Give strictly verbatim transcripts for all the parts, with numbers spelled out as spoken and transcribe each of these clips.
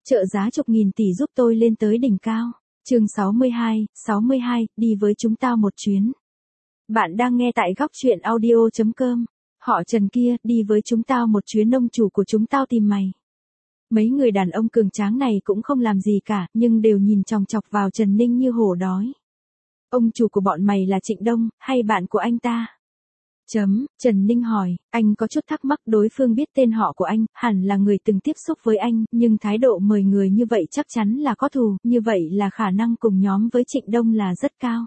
Trợ giá chục nghìn tỷ giúp tôi lên tới đỉnh cao. Chương sáu mươi hai, sáu mươi hai, đi với chúng tao một chuyến. Bạn đang nghe tại góc truyện audio chấm com. Họ Trần kia, đi với chúng tao một chuyến, ông chủ của chúng tao tìm mày. Mấy người đàn ông cường tráng này cũng không làm gì cả, nhưng đều nhìn chòng chọc vào Trần Ninh như hổ đói. Ông chủ của bọn mày là Trịnh Đông, hay bạn của anh ta? Chấm, Trần Ninh hỏi, anh có chút thắc mắc đối phương biết tên họ của anh, hẳn là người từng tiếp xúc với anh, nhưng thái độ mời người như vậy chắc chắn là có thù, như vậy là khả năng cùng nhóm với Trịnh Đông là rất cao.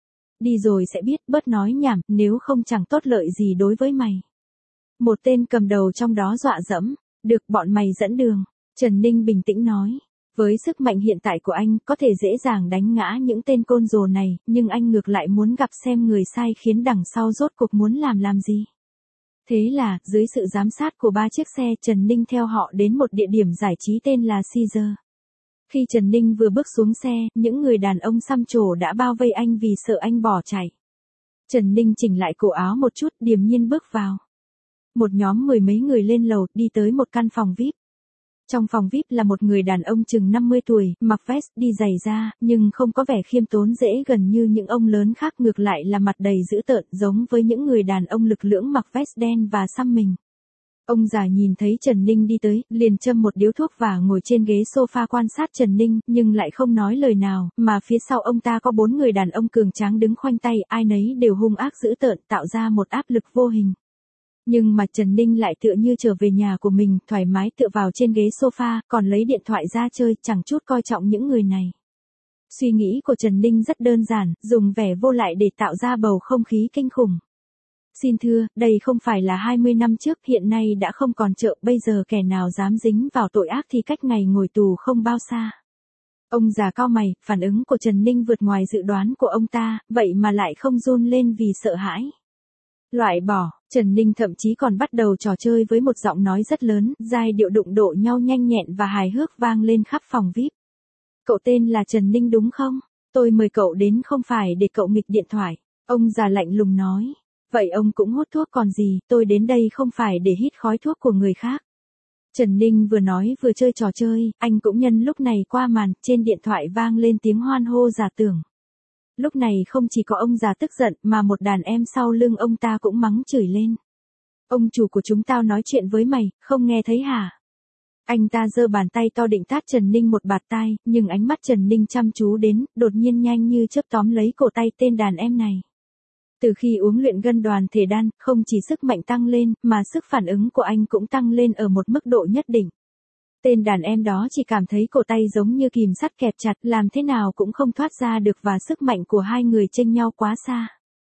Đi rồi sẽ biết, bớt nói nhảm, nếu không chẳng tốt lợi gì đối với mày. Một tên cầm đầu trong đó dọa dẫm, được bọn mày dẫn đường. Trần Ninh bình tĩnh nói. Với sức mạnh hiện tại của anh, có thể dễ dàng đánh ngã những tên côn đồ này, nhưng anh ngược lại muốn gặp xem người sai khiến đằng sau rốt cuộc muốn làm làm gì. Thế là, dưới sự giám sát của ba chiếc xe, Trần Ninh theo họ đến một địa điểm giải trí tên là Caesar. Khi Trần Ninh vừa bước xuống xe, những người đàn ông xăm trổ đã bao vây anh vì sợ anh bỏ chạy. Trần Ninh chỉnh lại cổ áo một chút, điềm nhiên bước vào. Một nhóm mười mấy người lên lầu, đi tới một căn phòng vi ai pi. Trong phòng vi ai pi là một người đàn ông chừng năm mươi tuổi, mặc vest, đi giày da, nhưng không có vẻ khiêm tốn dễ gần như những ông lớn khác, ngược lại là mặt đầy dữ tợn, giống với những người đàn ông lực lưỡng mặc vest đen và xăm mình. Ông già nhìn thấy Trần Ninh đi tới, liền châm một điếu thuốc và ngồi trên ghế sofa quan sát Trần Ninh, nhưng lại không nói lời nào, mà phía sau ông ta có bốn người đàn ông cường tráng đứng khoanh tay, ai nấy đều hung ác dữ tợn, tạo ra một áp lực vô hình. Nhưng mà Trần Ninh lại tựa như trở về nhà của mình, thoải mái tựa vào trên ghế sofa, còn lấy điện thoại ra chơi, chẳng chút coi trọng những người này. Suy nghĩ của Trần Ninh rất đơn giản, dùng vẻ vô lại để tạo ra bầu không khí kinh khủng. Xin thưa, đây không phải là hai mươi năm trước, hiện nay đã không còn chợ, bây giờ kẻ nào dám dính vào tội ác thì cách ngày ngồi tù không bao xa. Ông già cau mày, phản ứng của Trần Ninh vượt ngoài dự đoán của ông ta, vậy mà lại không run lên vì sợ hãi. Loại bỏ, Trần Ninh thậm chí còn bắt đầu trò chơi với một giọng nói rất lớn, giai điệu đụng độ nhau nhanh nhẹn và hài hước vang lên khắp phòng vi ai pi. Cậu tên là Trần Ninh đúng không? Tôi mời cậu đến không phải để cậu nghịch điện thoại. Ông già lạnh lùng nói. Vậy ông cũng hút thuốc còn gì, tôi đến đây không phải để hít khói thuốc của người khác. Trần Ninh vừa nói vừa chơi trò chơi, anh cũng nhân lúc này qua màn, trên điện thoại vang lên tiếng hoan hô giả tưởng. Lúc này không chỉ có ông già tức giận, mà một đàn em sau lưng ông ta cũng mắng chửi lên. Ông chủ của chúng tao nói chuyện với mày, không nghe thấy hả? Anh ta giơ bàn tay to định tát Trần Ninh một bạt tai, nhưng ánh mắt Trần Ninh chăm chú đến, đột nhiên nhanh như chớp tóm lấy cổ tay tên đàn em này. Từ khi uống luyện ngân đoàn thể đan, không chỉ sức mạnh tăng lên, mà sức phản ứng của anh cũng tăng lên ở một mức độ nhất định. Tên đàn em đó chỉ cảm thấy cổ tay giống như kìm sắt kẹp chặt, làm thế nào cũng không thoát ra được, và sức mạnh của hai người chênh nhau quá xa.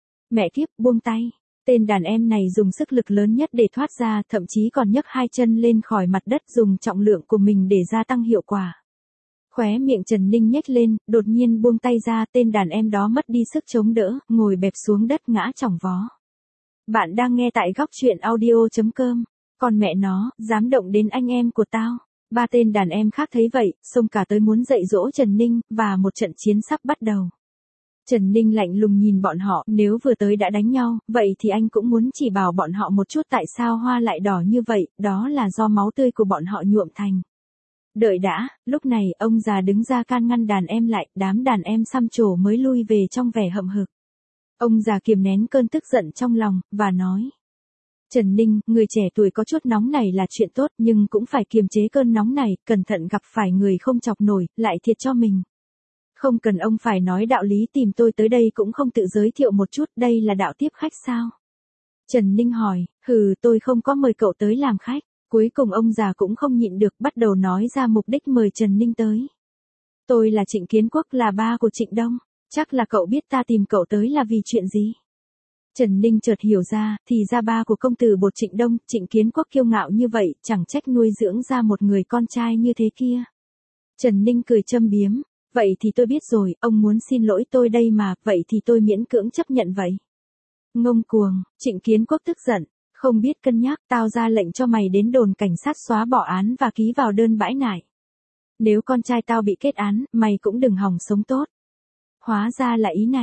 Mẹ kiếp, buông tay. Tên đàn em này dùng sức lực lớn nhất để thoát ra, thậm chí còn nhấc hai chân lên khỏi mặt đất, dùng trọng lượng của mình để gia tăng hiệu quả. Khóe miệng Trần Ninh nhếch lên, đột nhiên buông tay ra, tên đàn em đó mất đi sức chống đỡ, ngồi bẹp xuống đất ngã chỏng vó. Bạn đang nghe tại góc truyện audio chấm com. Còn mẹ nó, dám động đến anh em của tao. Ba tên đàn em khác thấy vậy, xông cả tới muốn dạy dỗ Trần Ninh, và một trận chiến sắp bắt đầu. Trần Ninh lạnh lùng nhìn bọn họ, nếu vừa tới đã đánh nhau, vậy thì anh cũng muốn chỉ bảo bọn họ một chút tại sao hoa lại đỏ như vậy, đó là do máu tươi của bọn họ nhuộm thành. Đợi đã, lúc này, ông già đứng ra can ngăn đàn em lại, đám đàn em xăm trổ mới lui về trong vẻ hậm hực. Ông già kiềm nén cơn tức giận trong lòng, và nói. Trần Ninh, người trẻ tuổi có chút nóng này là chuyện tốt, nhưng cũng phải kiềm chế cơn nóng này, cẩn thận gặp phải người không chọc nổi, lại thiệt cho mình. Không cần ông phải nói đạo lý, tìm tôi tới đây cũng không tự giới thiệu một chút, đây là đạo tiếp khách sao? Trần Ninh hỏi, hừ, tôi không có mời cậu tới làm khách. Cuối cùng ông già cũng không nhịn được, bắt đầu nói ra mục đích mời Trần Ninh tới. Tôi là Trịnh Kiến Quốc, là ba của Trịnh Đông, chắc là cậu biết ta tìm cậu tới là vì chuyện gì? Trần Ninh chợt hiểu ra, thì ra ba của công tử bột Trịnh Đông, Trịnh Kiến Quốc kiêu ngạo như vậy, chẳng trách nuôi dưỡng ra một người con trai như thế kia. Trần Ninh cười châm biếm, vậy thì tôi biết rồi, ông muốn xin lỗi tôi đây mà, vậy thì tôi miễn cưỡng chấp nhận vậy. Ngông cuồng, Trịnh Kiến Quốc tức giận, không biết cân nhắc, tao ra lệnh cho mày đến đồn cảnh sát xóa bỏ án và ký vào đơn bãi nại. Nếu con trai tao bị kết án, mày cũng đừng hòng sống tốt. Hóa ra là ý này.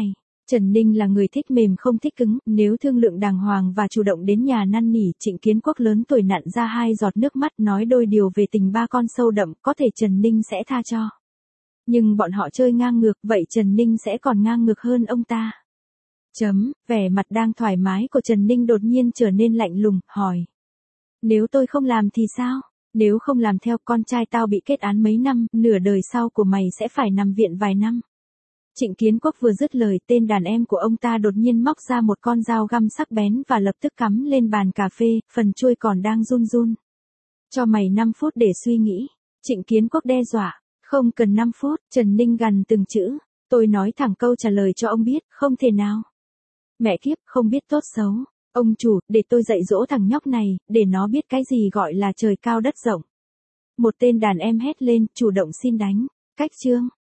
Trần Ninh là người thích mềm không thích cứng, nếu thương lượng đàng hoàng và chủ động đến nhà năn nỉ, Trịnh Kiến Quốc lớn tuổi nặn ra hai giọt nước mắt nói đôi điều về tình ba con sâu đậm, có thể Trần Ninh sẽ tha cho. Nhưng bọn họ chơi ngang ngược, vậy Trần Ninh sẽ còn ngang ngược hơn ông ta. Chấm, vẻ mặt đang thoải mái của Trần Ninh đột nhiên trở nên lạnh lùng, hỏi. Nếu tôi không làm thì sao? Nếu không làm theo, con trai tao bị kết án mấy năm, nửa đời sau của mày sẽ phải nằm viện vài năm. Trịnh Kiến Quốc vừa dứt lời, tên đàn em của ông ta đột nhiên móc ra một con dao găm sắc bén và lập tức cắm lên bàn cà phê, phần chuôi còn đang run run. Cho mày năm phút để suy nghĩ. Trịnh Kiến Quốc đe dọa. Không cần năm phút, Trần Ninh gằn từng chữ. Tôi nói thẳng câu trả lời cho ông biết, không thể nào. Mẹ kiếp, không biết tốt xấu. Ông chủ, để tôi dạy dỗ thằng nhóc này, để nó biết cái gì gọi là trời cao đất rộng. Một tên đàn em hét lên, chủ động xin đánh. Cách chương.